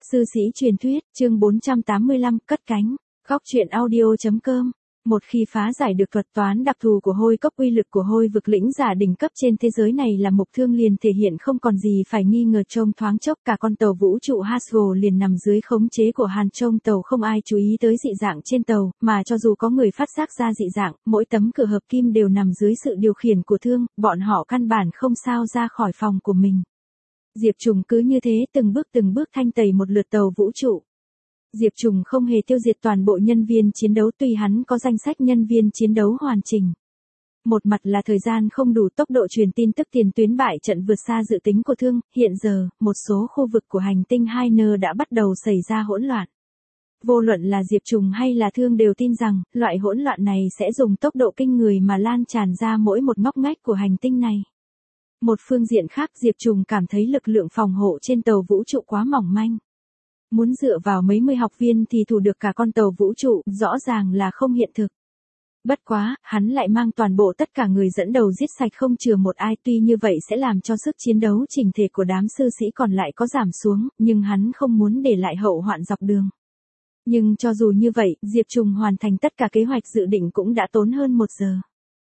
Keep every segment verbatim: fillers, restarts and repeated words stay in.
Sư sĩ truyền thuyết, chương bốn trăm tám mươi lăm, cất cánh. Góc truyện audio.com. Một khi phá giải được thuật toán đặc thù của hôi cốc, uy lực của hôi vực lĩnh giả đỉnh cấp trên thế giới này là mục thương liền thể hiện không còn gì phải nghi ngờ. Trong thoáng chốc cả con tàu vũ trụ Hasgo liền nằm dưới khống chế của Hàn. Trong tàu không ai chú ý tới dị dạng trên tàu, mà cho dù có người phát giác ra dị dạng, mỗi tấm cửa hợp kim đều nằm dưới sự điều khiển của thương, bọn họ căn bản không sao ra khỏi phòng của mình. Diệp Trùng cứ như thế từng bước từng bước thanh tẩy một lượt tàu vũ trụ. Diệp Trùng không hề tiêu diệt toàn bộ nhân viên chiến đấu, tuy hắn có danh sách nhân viên chiến đấu hoàn chỉnh. Một mặt là thời gian không đủ, tốc độ truyền tin tức tiền tuyến bại trận vượt xa dự tính của thương, hiện giờ, một số khu vực của hành tinh hai N đã bắt đầu xảy ra hỗn loạn. Vô luận là Diệp Trùng hay là thương đều tin rằng, loại hỗn loạn này sẽ dùng tốc độ kinh người mà lan tràn ra mỗi một ngóc ngách của hành tinh này. Một phương diện khác, Diệp Trùng cảm thấy lực lượng phòng hộ trên tàu vũ trụ quá mỏng manh. Muốn dựa vào mấy mươi học viên thì thủ được cả con tàu vũ trụ, rõ ràng là không hiện thực. Bất quá, hắn lại mang toàn bộ tất cả người dẫn đầu giết sạch không chừa một ai, tuy như vậy sẽ làm cho sức chiến đấu chỉnh thể của đám sư sĩ còn lại có giảm xuống, nhưng hắn không muốn để lại hậu hoạn dọc đường. Nhưng cho dù như vậy, Diệp Trùng hoàn thành tất cả kế hoạch dự định cũng đã tốn hơn một giờ.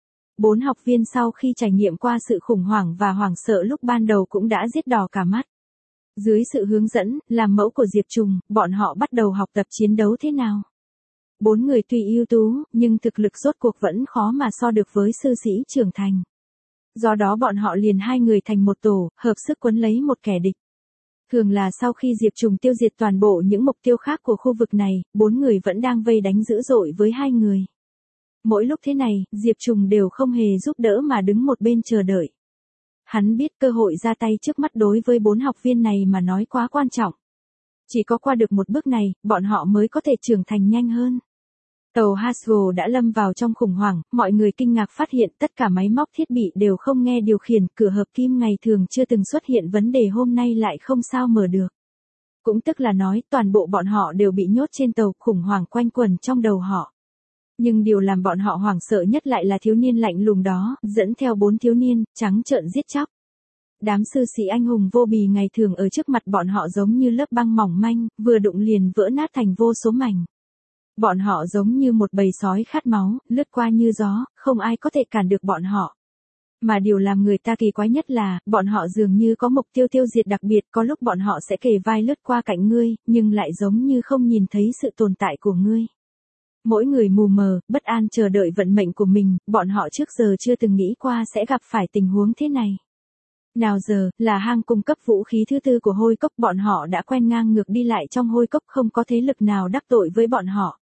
Bốn học viên sau khi trải nghiệm qua sự khủng hoảng và hoảng sợ lúc ban đầu cũng đã giết đỏ cả mắt. Dưới sự hướng dẫn, làm mẫu của Diệp Trùng, bọn họ bắt đầu học tập chiến đấu thế nào. Bốn người tuy ưu tú, nhưng thực lực rốt cuộc vẫn khó mà so được với sư sĩ trưởng thành. Do đó bọn họ liền hai người thành một tổ, hợp sức quấn lấy một kẻ địch. Thường là sau khi Diệp Trùng tiêu diệt toàn bộ những mục tiêu khác của khu vực này, bốn người vẫn đang vây đánh dữ dội với hai người. Mỗi lúc thế này, Diệp Trùng đều không hề giúp đỡ mà đứng một bên chờ đợi. Hắn biết cơ hội ra tay trước mắt đối với bốn học viên này mà nói quá quan trọng. Chỉ có qua được một bước này, bọn họ mới có thể trưởng thành nhanh hơn. Tàu Hasgo đã lâm vào trong khủng hoảng, mọi người kinh ngạc phát hiện tất cả máy móc thiết bị đều không nghe điều khiển, cửa hợp kim ngày thường chưa từng xuất hiện vấn đề hôm nay lại không sao mở được. Cũng tức là nói, toàn bộ bọn họ đều bị nhốt trên tàu, khủng hoảng quanh quẩn trong đầu họ. Nhưng điều làm bọn họ hoảng sợ nhất lại là thiếu niên lạnh lùng đó, dẫn theo bốn thiếu niên, trắng trợn giết chóc. Đám sư sĩ anh hùng vô bì ngày thường ở trước mặt bọn họ giống như lớp băng mỏng manh, vừa đụng liền vỡ nát thành vô số mảnh. Bọn họ giống như một bầy sói khát máu, lướt qua như gió, không ai có thể cản được bọn họ. Mà điều làm người ta kỳ quái nhất là, bọn họ dường như có mục tiêu tiêu diệt đặc biệt, có lúc bọn họ sẽ kề vai lướt qua cạnh ngươi, nhưng lại giống như không nhìn thấy sự tồn tại của ngươi. Mỗi người mù mờ, bất an chờ đợi vận mệnh của mình, bọn họ trước giờ chưa từng nghĩ qua sẽ gặp phải tình huống thế này. Nào giờ, là hang cung cấp vũ khí thứ tư của hôi cốc, bọn họ đã quen ngang ngược đi lại trong hôi cốc, không có thế lực nào đắc tội với bọn họ.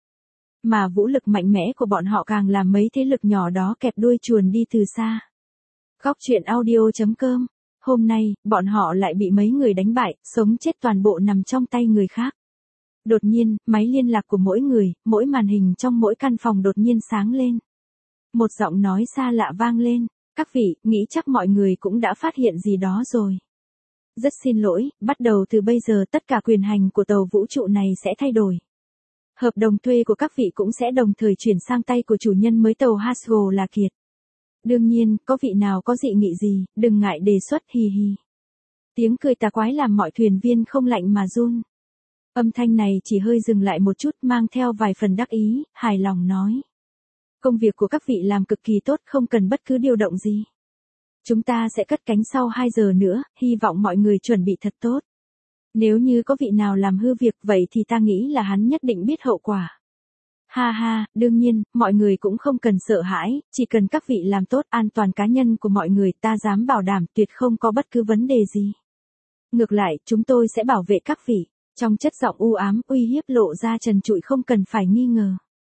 Mà vũ lực mạnh mẽ của bọn họ càng làm mấy thế lực nhỏ đó kẹp đuôi chuồn đi từ xa. Góc truyện audio.com. Hôm nay, bọn họ lại bị mấy người đánh bại, sống chết toàn bộ nằm trong tay người khác. Đột nhiên, máy liên lạc của mỗi người, mỗi màn hình trong mỗi căn phòng đột nhiên sáng lên. Một giọng nói xa lạ vang lên. Các vị, nghĩ chắc mọi người cũng đã phát hiện gì đó rồi. Rất xin lỗi, bắt đầu từ bây giờ tất cả quyền hành của tàu vũ trụ này sẽ thay đổi. Hợp đồng thuê của các vị cũng sẽ đồng thời chuyển sang tay của chủ nhân mới tàu Hasgo là Kiệt. Đương nhiên, có vị nào có dị nghị gì, đừng ngại đề xuất, hì hì. Tiếng cười tà quái làm mọi thuyền viên không lạnh mà run. Âm thanh này chỉ hơi dừng lại một chút, mang theo vài phần đắc ý, hài lòng nói. Công việc của các vị làm cực kỳ tốt, không cần bất cứ điều động gì. Chúng ta sẽ cất cánh sau hai giờ nữa, hy vọng mọi người chuẩn bị thật tốt. Nếu như có vị nào làm hư việc vậy thì ta nghĩ là hắn nhất định biết hậu quả. Ha ha, đương nhiên, mọi người cũng không cần sợ hãi, chỉ cần các vị làm tốt an toàn cá nhân của mọi người, ta dám bảo đảm tuyệt không có bất cứ vấn đề gì. Ngược lại, chúng tôi sẽ bảo vệ các vị. Trong chất giọng u ám, uy hiếp lộ ra trần trụi không cần phải nghi ngờ.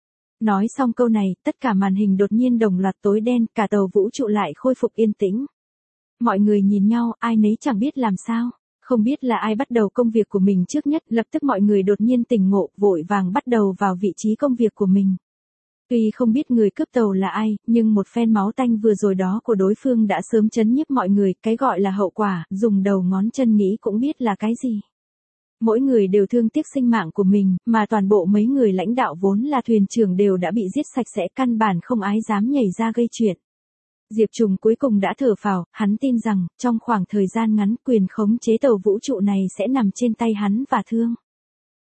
Nói xong câu này, tất cả màn hình đột nhiên đồng loạt tối đen, cả tàu vũ trụ lại khôi phục yên tĩnh. Mọi người nhìn nhau, ai nấy chẳng biết làm sao. Không biết là ai bắt đầu công việc của mình trước nhất, lập tức mọi người đột nhiên tỉnh ngộ, vội vàng bắt đầu vào vị trí công việc của mình. Tuy không biết người cướp tàu là ai, nhưng một phen máu tanh vừa rồi đó của đối phương đã sớm chấn nhiếp mọi người, cái gọi là hậu quả, dùng đầu ngón chân nghĩ cũng biết là cái gì. Mỗi người đều thương tiếc sinh mạng của mình, mà toàn bộ mấy người lãnh đạo vốn là thuyền trưởng đều đã bị giết sạch sẽ, căn bản không ai dám nhảy ra gây chuyện. Diệp Trùng cuối cùng đã thở phào, hắn tin rằng, trong khoảng thời gian ngắn quyền khống chế tàu vũ trụ này sẽ nằm trên tay hắn và thương.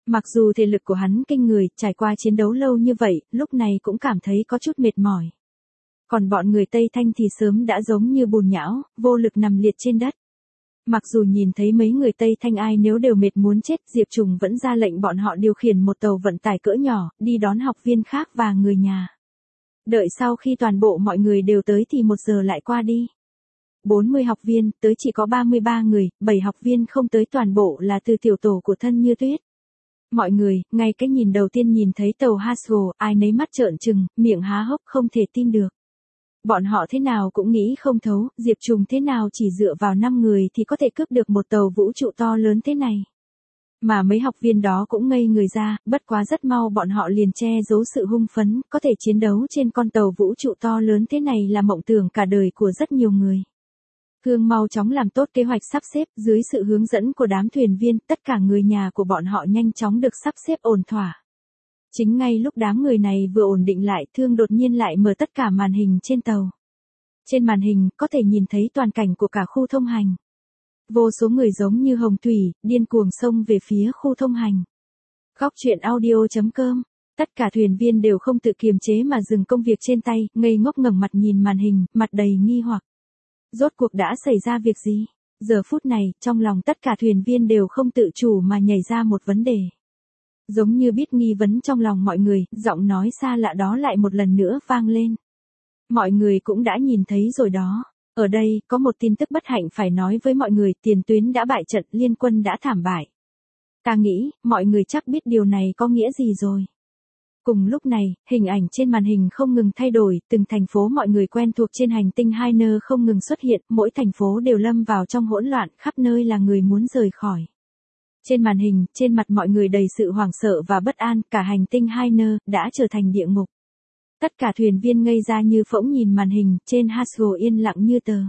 Mặc dù thể lực của hắn kinh người, trải qua chiến đấu lâu như vậy, lúc này cũng cảm thấy có chút mệt mỏi. Còn bọn người Tây Thanh thì sớm đã giống như bùn nhão, vô lực nằm liệt trên đất. Mặc dù nhìn thấy mấy người Tây Thanh ai nếu đều mệt muốn chết, Diệp Trùng vẫn ra lệnh bọn họ điều khiển một tàu vận tải cỡ nhỏ, đi đón học viên khác và người nhà. Đợi sau khi toàn bộ mọi người đều tới thì một giờ lại qua đi. bốn mươi học viên, tới chỉ có ba mươi ba người, bảy học viên không tới, toàn bộ là từ tiểu tổ của Thân Như Tuyết. Mọi người, ngay cái nhìn đầu tiên nhìn thấy tàu Hasgo, ai nấy mắt trợn trừng, miệng há hốc không thể tin được. Bọn họ thế nào cũng nghĩ không thấu, Diệp Trùng thế nào chỉ dựa vào năm người thì có thể cướp được một tàu vũ trụ to lớn thế này. Mà mấy học viên đó cũng ngây người ra, bất quá rất mau bọn họ liền che giấu sự hung phấn, có thể chiến đấu trên con tàu vũ trụ to lớn thế này là mộng tưởng cả đời của rất nhiều người. Hương mau chóng làm tốt kế hoạch sắp xếp, dưới sự hướng dẫn của đám thuyền viên, tất cả người nhà của bọn họ nhanh chóng được sắp xếp ổn thỏa. Chính ngay lúc đám người này vừa ổn định lại, Thương đột nhiên lại mở tất cả màn hình trên tàu. Trên màn hình, có thể nhìn thấy toàn cảnh của cả khu thông hành. Vô số người giống như hồng thủy, điên cuồng xông về phía khu thông hành. Góc truyện audio chấm com. Tất cả thuyền viên đều không tự kiềm chế mà dừng công việc trên tay, ngây ngốc ngẩng mặt nhìn màn hình, mặt đầy nghi hoặc. Rốt cuộc đã xảy ra việc gì? Giờ phút này, trong lòng tất cả thuyền viên đều không tự chủ mà nhảy ra một vấn đề. Giống như biết nghi vấn trong lòng mọi người, giọng nói xa lạ đó lại một lần nữa vang lên. Mọi người cũng đã nhìn thấy rồi đó. Ở đây, có một tin tức bất hạnh phải nói với mọi người, tiền tuyến đã bại trận, liên quân đã thảm bại. Ta nghĩ, mọi người chắc biết điều này có nghĩa gì rồi. Cùng lúc này, hình ảnh trên màn hình không ngừng thay đổi, từng thành phố mọi người quen thuộc trên hành tinh hai nơ không ngừng xuất hiện, mỗi thành phố đều lâm vào trong hỗn loạn, khắp nơi là người muốn rời khỏi. Trên màn hình, trên mặt mọi người đầy sự hoảng sợ và bất an, cả hành tinh hai nơ đã trở thành địa ngục. Tất cả thuyền viên ngây ra như phỗng nhìn màn hình, trên Hasgo yên lặng như tờ.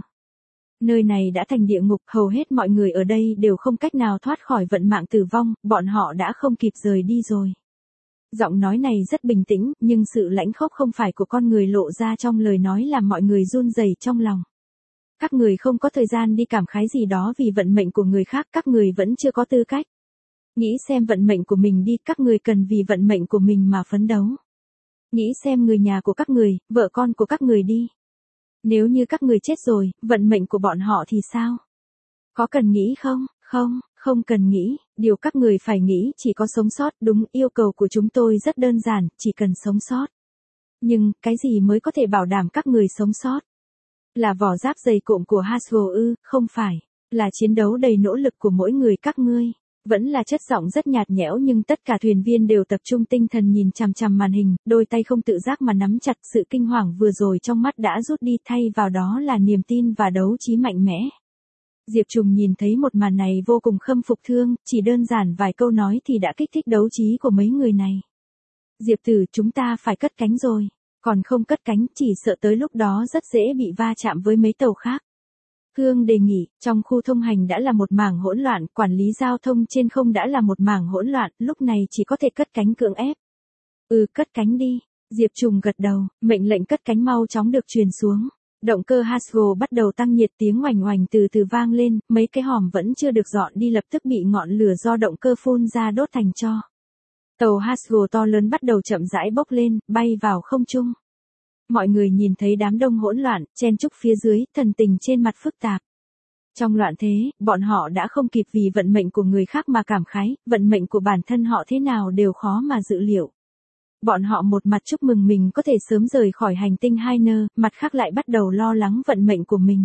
Nơi này đã thành địa ngục, hầu hết mọi người ở đây đều không cách nào thoát khỏi vận mạng tử vong, bọn họ đã không kịp rời đi rồi. Giọng nói này rất bình tĩnh, nhưng sự lãnh khốc không phải của con người lộ ra trong lời nói làm mọi người run rẩy trong lòng. Các người không có thời gian đi cảm khái gì đó vì vận mệnh của người khác, các người vẫn chưa có tư cách. Nghĩ xem vận mệnh của mình đi, các người cần vì vận mệnh của mình mà phấn đấu. Nghĩ xem người nhà của các người, vợ con của các người đi. Nếu như các người chết rồi, vận mệnh của bọn họ thì sao? Có cần nghĩ không? Không, không cần nghĩ, điều các người phải nghĩ chỉ có sống sót, đúng, yêu cầu của chúng tôi rất đơn giản, chỉ cần sống sót. Nhưng, cái gì mới có thể bảo đảm các người sống sót? Là vỏ giáp dày cộm của Hasgo ư, không phải, là chiến đấu đầy nỗ lực của mỗi người các ngươi. Vẫn là chất giọng rất nhạt nhẽo nhưng tất cả thuyền viên đều tập trung tinh thần nhìn chằm chằm màn hình, đôi tay không tự giác mà nắm chặt, sự kinh hoàng vừa rồi trong mắt đã rút đi, thay vào đó là niềm tin và đấu trí mạnh mẽ. Diệp Trùng nhìn thấy một màn này vô cùng khâm phục Thương, chỉ đơn giản vài câu nói thì đã kích thích đấu trí của mấy người này. Diệp Tử, chúng ta phải cất cánh rồi, còn không cất cánh chỉ sợ tới lúc đó rất dễ bị va chạm với mấy tàu khác. Thương đề nghị, trong khu thông hành đã là một mảng hỗn loạn, quản lý giao thông trên không đã là một mảng hỗn loạn, lúc này chỉ có thể cất cánh cưỡng ép. Ừ, cất cánh đi. Diệp Trùng gật đầu, mệnh lệnh cất cánh mau chóng được truyền xuống. Động cơ Hasgo bắt đầu tăng nhiệt, tiếng oành oành từ từ vang lên, mấy cái hòm vẫn chưa được dọn đi lập tức bị ngọn lửa do động cơ phun ra đốt thành tro. Tàu Hasgo to lớn bắt đầu chậm rãi bốc lên, bay vào không trung. Mọi người nhìn thấy đám đông hỗn loạn, chen chúc phía dưới, thần tình trên mặt phức tạp. Trong loạn thế, bọn họ đã không kịp vì vận mệnh của người khác mà cảm khái, vận mệnh của bản thân họ thế nào đều khó mà dự liệu. Bọn họ một mặt chúc mừng mình có thể sớm rời khỏi hành tinh hai nơ, mặt khác lại bắt đầu lo lắng vận mệnh của mình.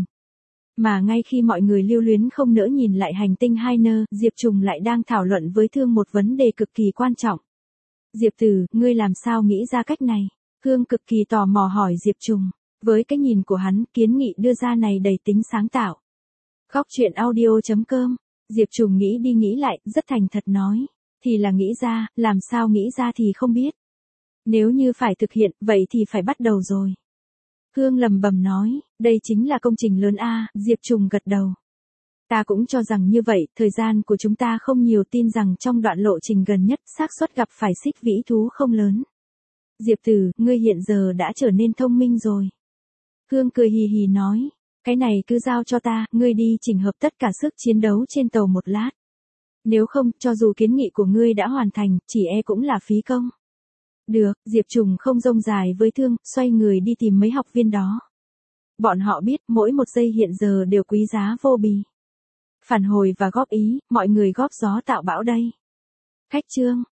Mà ngay khi mọi người lưu luyến không nỡ nhìn lại hành tinh hai nơ, Diệp Trùng lại đang thảo luận với Thương một vấn đề cực kỳ quan trọng. Diệp Tử, ngươi làm sao nghĩ ra cách này? Thương cực kỳ tò mò hỏi Diệp Trùng. Với cái nhìn của hắn, kiến nghị đưa ra này đầy tính sáng tạo. Góc truyện audio chấm com. Diệp Trùng nghĩ đi nghĩ lại, rất thành thật nói. Thì là nghĩ ra, làm sao nghĩ ra thì không biết. Nếu như phải thực hiện, vậy thì phải bắt đầu rồi. Hương lầm bầm nói, đây chính là công trình lớn a. Diệp Trùng gật đầu. Ta cũng cho rằng như vậy, thời gian của chúng ta không nhiều, tin rằng trong đoạn lộ trình gần nhất, xác suất gặp phải xích vĩ thú không lớn. Diệp Tử, ngươi hiện giờ đã trở nên thông minh rồi. Hương cười hì hì nói, cái này cứ giao cho ta, ngươi đi chỉnh hợp tất cả sức chiến đấu trên tàu một lát. Nếu không, cho dù kiến nghị của ngươi đã hoàn thành, chỉ e cũng là phí công. Được, Diệp Trùng không rông dài với Thương, xoay người đi tìm mấy học viên đó. Bọn họ biết mỗi một giây hiện giờ đều quý giá vô bì. Phản hồi và góp ý, mọi người góp gió tạo bão đây. Khách trương.